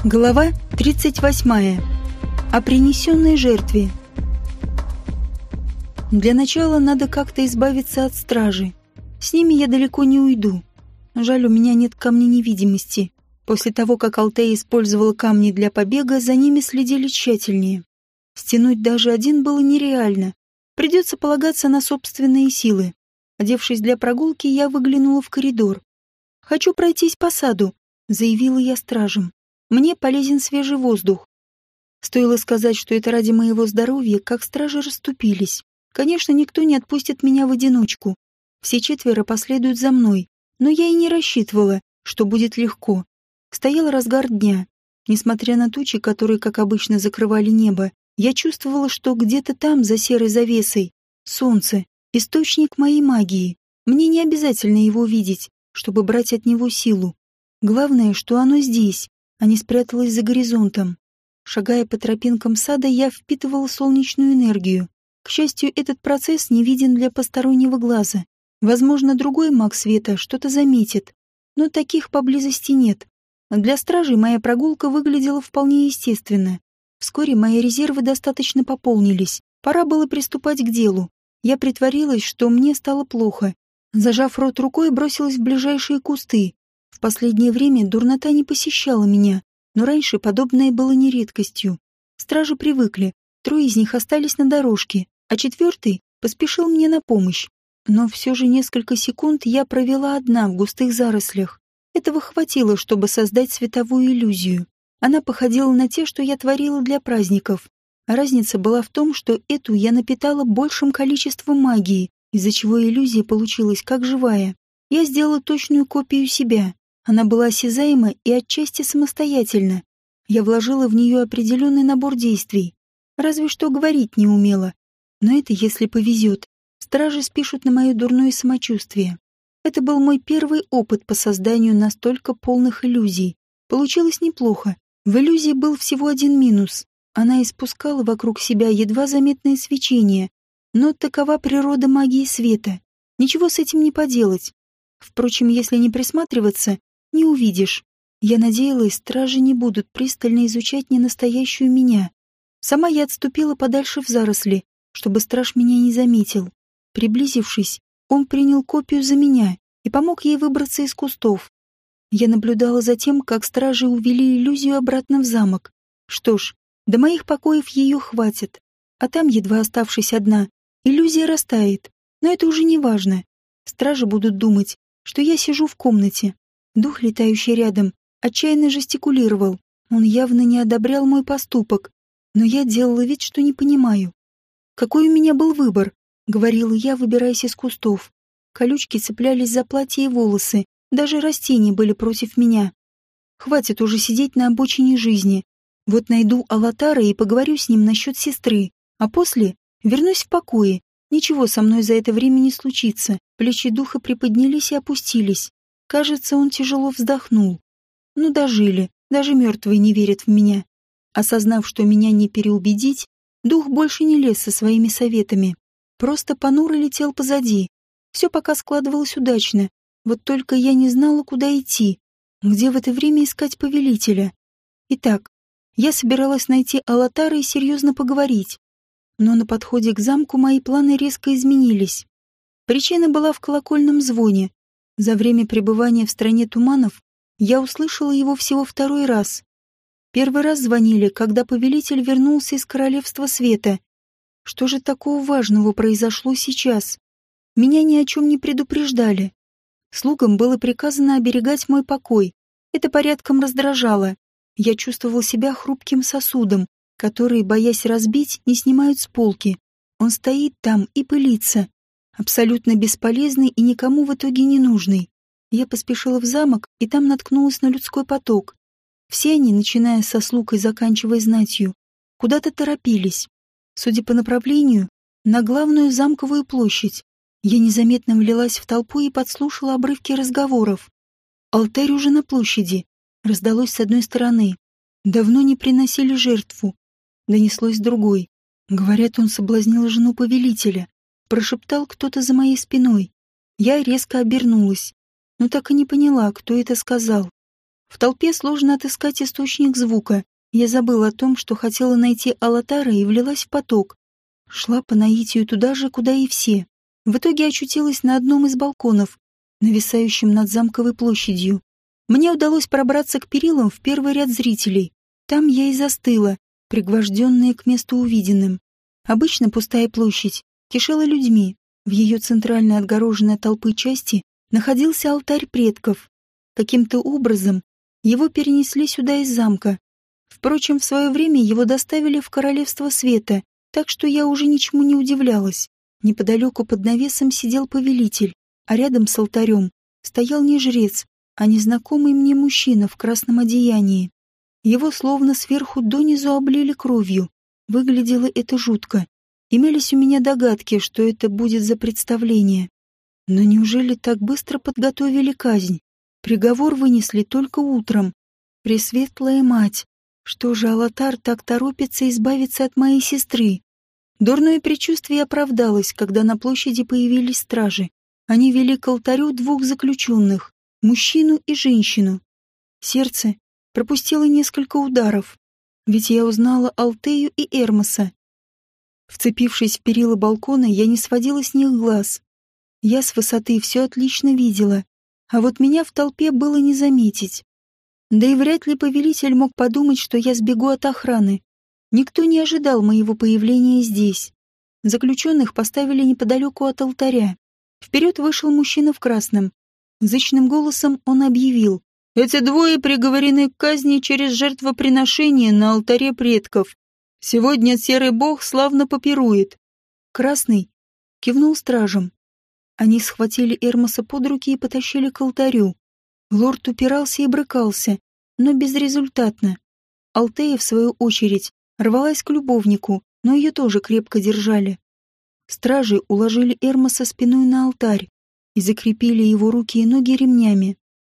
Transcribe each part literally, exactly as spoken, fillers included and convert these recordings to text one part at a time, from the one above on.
Глава тридцать восьмая. О принесенной жертве. Для начала надо как-то избавиться от стражи. С ними я далеко не уйду. Жаль, у меня нет камня невидимости. После того, как Алтея использовала камни для побега, за ними следили тщательнее. Стянуть даже один было нереально. Придется полагаться на собственные силы. Одевшись для прогулки, я выглянула в коридор. «Хочу пройтись по саду», — заявила я стражам. «Мне полезен свежий воздух». Стоило сказать, что это ради моего здоровья, как стражи расступились. Конечно, никто не отпустит меня в одиночку. Все четверо последуют за мной, но я и не рассчитывала, что будет легко. Стоял разгар дня. Несмотря на тучи, которые, как обычно, закрывали небо, я чувствовала, что где-то там, за серой завесой, солнце, источник моей магии. Мне не обязательно его видеть, чтобы брать от него силу. Главное, что оно здесь, а не спряталось за горизонтом. Шагая по тропинкам сада, я впитывала солнечную энергию. К счастью, этот процесс не виден для постороннего глаза. Возможно, другой маг света что-то заметит, но таких поблизости нет. Для стражей моя прогулка выглядела вполне естественно. Вскоре мои резервы достаточно пополнились. Пора было приступать к делу. Я притворилась, что мне стало плохо. Зажав рот рукой, бросилась в ближайшие кусты. В последнее время дурнота не посещала меня, но раньше подобное было не редкостью. Стражи привыкли, трое из них остались на дорожке, а четвертый поспешил мне на помощь. Но все же несколько секунд я провела одна в густых зарослях. Этого хватило, чтобы создать световую иллюзию. Она походила на те, что я творила для праздников. А разница была в том, что эту я напитала большим количеством магии, из-за чего иллюзия получилась как живая. Я сделала точную копию себя. Она была осязаема и отчасти самостоятельна. Я вложила в нее определенный набор действий. Разве что говорить не умела. Но это если повезет. Стражи спишут на мое дурное самочувствие. Это был мой первый опыт по созданию настолько полных иллюзий. Получилось неплохо. В иллюзии был всего один минус. Она испускала вокруг себя едва заметное свечение. Но такова природа магии света. Ничего с этим не поделать. Впрочем, если не присматриваться, не увидишь. Я надеялась, стражи не будут пристально изучать ненастоящую меня. Сама я отступила подальше в заросли, чтобы страж меня не заметил. Приблизившись, он принял копию за меня и помог ей выбраться из кустов. Я наблюдала за тем, как стражи увели иллюзию обратно в замок. Что ж, до моих покоев ее хватит. А там, едва оставшись одна, иллюзия растает. Но это уже не важно. Стражи будут думать, что я сижу в комнате. Дух, летающий рядом, отчаянно жестикулировал. Он явно не одобрял мой поступок, но я делала вид, что не понимаю. «Какой у меня был выбор?» — говорила я, выбираясь из кустов. Колючки цеплялись за платье и волосы, даже растения были против меня. Хватит уже сидеть на обочине жизни. Вот найду Алатара и поговорю с ним насчет сестры, а после вернусь в покое. Ничего со мной за это время не случится. Плечи духа приподнялись и опустились. Кажется, он тяжело вздохнул. Ну, дожили, даже мертвые не верят в меня. Осознав, что меня не переубедить, дух больше не лез со своими советами. Просто понуро летел позади. Все пока складывалось удачно. Вот только я не знала, куда идти. Где в это время искать повелителя? Итак, я собиралась найти Алатара и серьезно поговорить. Но на подходе к замку мои планы резко изменились. Причина была в колокольном звоне. За время пребывания в стране туманов я услышала его всего второй раз. Первый раз звонили, когда повелитель вернулся из Королевства Света. Что же такого важного произошло сейчас? Меня ни о чем не предупреждали. Слугам было приказано оберегать мой покой. Это порядком раздражало. Я чувствовал себя хрупким сосудом, который, боясь разбить, не снимают с полки. Он стоит там и пылится. Абсолютно бесполезный и никому в итоге не нужный. Я поспешила в замок, и там наткнулась на людской поток. Все они, начиная со слуг и заканчивая знатью, куда-то торопились. Судя по направлению, на главную замковую площадь. Я незаметно влилась в толпу и подслушала обрывки разговоров. «Алтарь уже на площади», — раздалось с одной стороны. «Давно не приносили жертву», — донеслось с другой. «Говорят, он соблазнил жену повелителя», — прошептал кто-то за моей спиной. Я резко обернулась, но так и не поняла, кто это сказал. В толпе сложно отыскать источник звука. Я забыла о том, что хотела найти Алатара, и влилась в поток. Шла по наитию туда же, куда и все. В итоге очутилась на одном из балконов, нависающем над замковой площадью. Мне удалось пробраться к перилам в первый ряд зрителей. Там я и застыла, пригвожденная к месту увиденным. Обычно пустая площадь кишела людьми. В ее центральной отгороженной от толпы части находился алтарь предков. Каким-то образом его перенесли сюда из замка. Впрочем, в свое время его доставили в Королевство Света, так что я уже ничему не удивлялась. Неподалеку под навесом сидел повелитель, а рядом с алтарем стоял не жрец, а незнакомый мне мужчина в красном одеянии. Его словно сверху донизу облили кровью. Выглядело это жутко. Имелись у меня догадки, что это будет за представление. Но неужели так быстро подготовили казнь? Приговор вынесли только утром. Пресветлая мать, что же Алатар так торопится избавиться от моей сестры? Дурное предчувствие оправдалось, когда на площади появились стражи. Они вели к алтарю двух заключенных, мужчину и женщину. Сердце пропустило несколько ударов, ведь я узнала Алтею и Эрмоса. Вцепившись в перила балкона, я не сводила с них глаз. Я с высоты все отлично видела, а вот меня в толпе было не заметить. Да и вряд ли повелитель мог подумать, что я сбегу от охраны. Никто не ожидал моего появления здесь. Заключенных поставили неподалеку от алтаря. Вперед вышел мужчина в красном. Зычным голосом он объявил: «Эти двое приговорены к казни через жертвоприношение на алтаре предков. Сегодня серый бог славно попирует». Красный кивнул стражам. Они схватили Эрмоса под руки и потащили к алтарю. Лорд упирался и брыкался, но безрезультатно. Алтея, в свою очередь, рвалась к любовнику, но ее тоже крепко держали. Стражи уложили Эрмоса спиной на алтарь и закрепили его руки и ноги ремнями.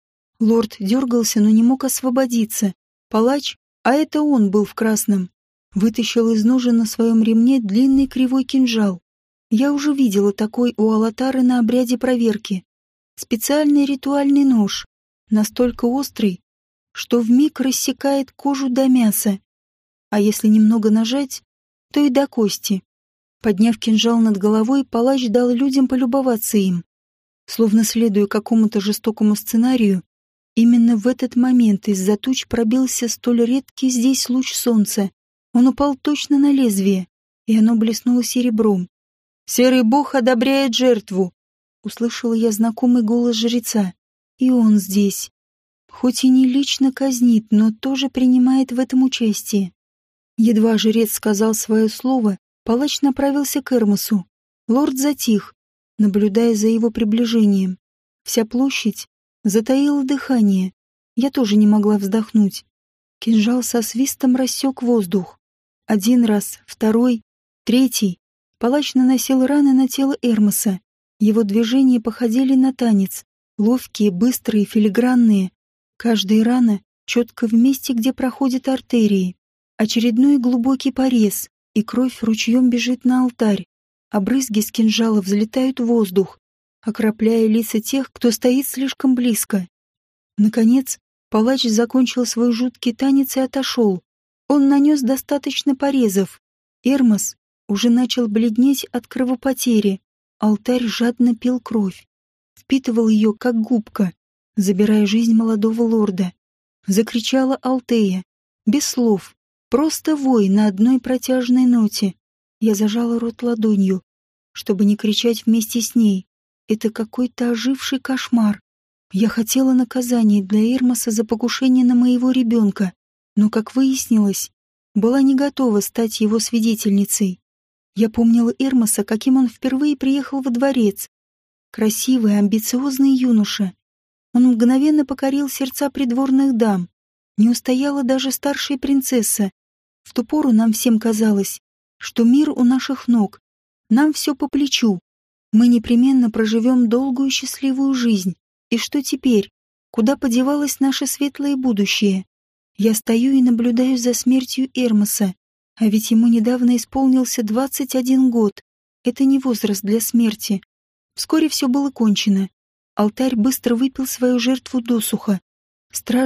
Лорд дергался, но не мог освободиться. Палач, а это он был в красном, вытащил из ножен на своем ремне длинный кривой кинжал. Я уже видела такой у Алатары на обряде проверки. Специальный ритуальный нож, настолько острый, что вмиг рассекает кожу до мяса, а если немного нажать, то и до кости. Подняв кинжал над головой, палач дал людям полюбоваться им. Словно следуя какому-то жестокому сценарию, именно в этот момент из-за туч пробился столь редкий здесь луч солнца. Он упал точно на лезвие, и оно блеснуло серебром. «Серый бог одобряет жертву!» Услышала я знакомый голос жреца. И он здесь. Хоть и не лично казнит, но тоже принимает в этом участие. Едва жрец сказал свое слово, палач направился к Эрмосу. Лорд затих, наблюдая за его приближением. Вся площадь затаила дыхание. Я тоже не могла вздохнуть. Кинжал со свистом рассек воздух. Один раз, второй, третий. Палач наносил раны на тело Эрмоса. Его движения походили на танец. Ловкие, быстрые, филигранные. Каждая рана четко в месте, где проходят артерии. Очередной глубокий порез, и кровь ручьем бежит на алтарь. А брызги с кинжала взлетают в воздух, окропляя лица тех, кто стоит слишком близко. Наконец, палач закончил свой жуткий танец и отошел. Он нанес достаточно порезов. Эрмос уже начал бледнеть от кровопотери. Алтарь жадно пил кровь. Впитывал ее, как губка, забирая жизнь молодого лорда. Закричала Алтея. Без слов. Просто вой на одной протяжной ноте. Я зажала рот ладонью, чтобы не кричать вместе с ней. Это какой-то оживший кошмар. Я хотела наказания для Эрмоса за покушение на моего ребенка, но, как выяснилось, была не готова стать его свидетельницей. Я помнила Эрмоса, каким он впервые приехал во дворец. Красивый, амбициозный юноша. Он мгновенно покорил сердца придворных дам. Не устояла даже старшая принцесса. В ту пору нам всем казалось, что мир у наших ног. Нам все по плечу. Мы непременно проживем долгую счастливую жизнь. И что теперь? Куда подевалось наше светлое будущее? Я стою и наблюдаю за смертью Эрмоса. А ведь ему недавно исполнился двадцать один год. Это не возраст для смерти. Вскоре все было кончено. Алтарь быстро выпил свою жертву досуха. Стражи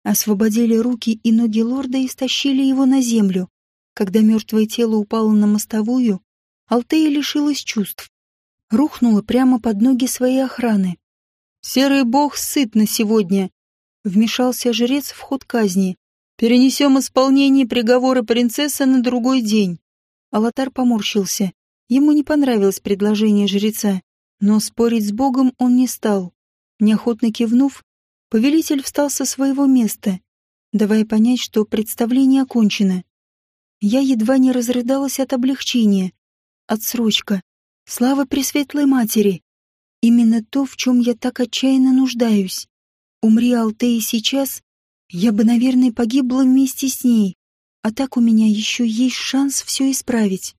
освободили руки и ноги лорда и стащили его на землю. Когда мертвое тело упало на мостовую, Алтея лишилась чувств. Рухнула прямо под ноги своей охраны. «Серый бог сыт на сегодня», — вмешался жрец в ход казни. «Перенесем исполнение приговора принцессы на другой день». Алатар поморщился. Ему не понравилось предложение жреца, но спорить с богом он не стал. Неохотно кивнув, повелитель встал со своего места, давая понять, что представление окончено. Я едва не разрыдалась от облегчения. Отсрочка. Слава Пресветлой Матери. Именно то, в чем я так отчаянно нуждаюсь. Умри Алтея сейчас, я бы, наверное, погибла вместе с ней. А так у меня еще есть шанс все исправить.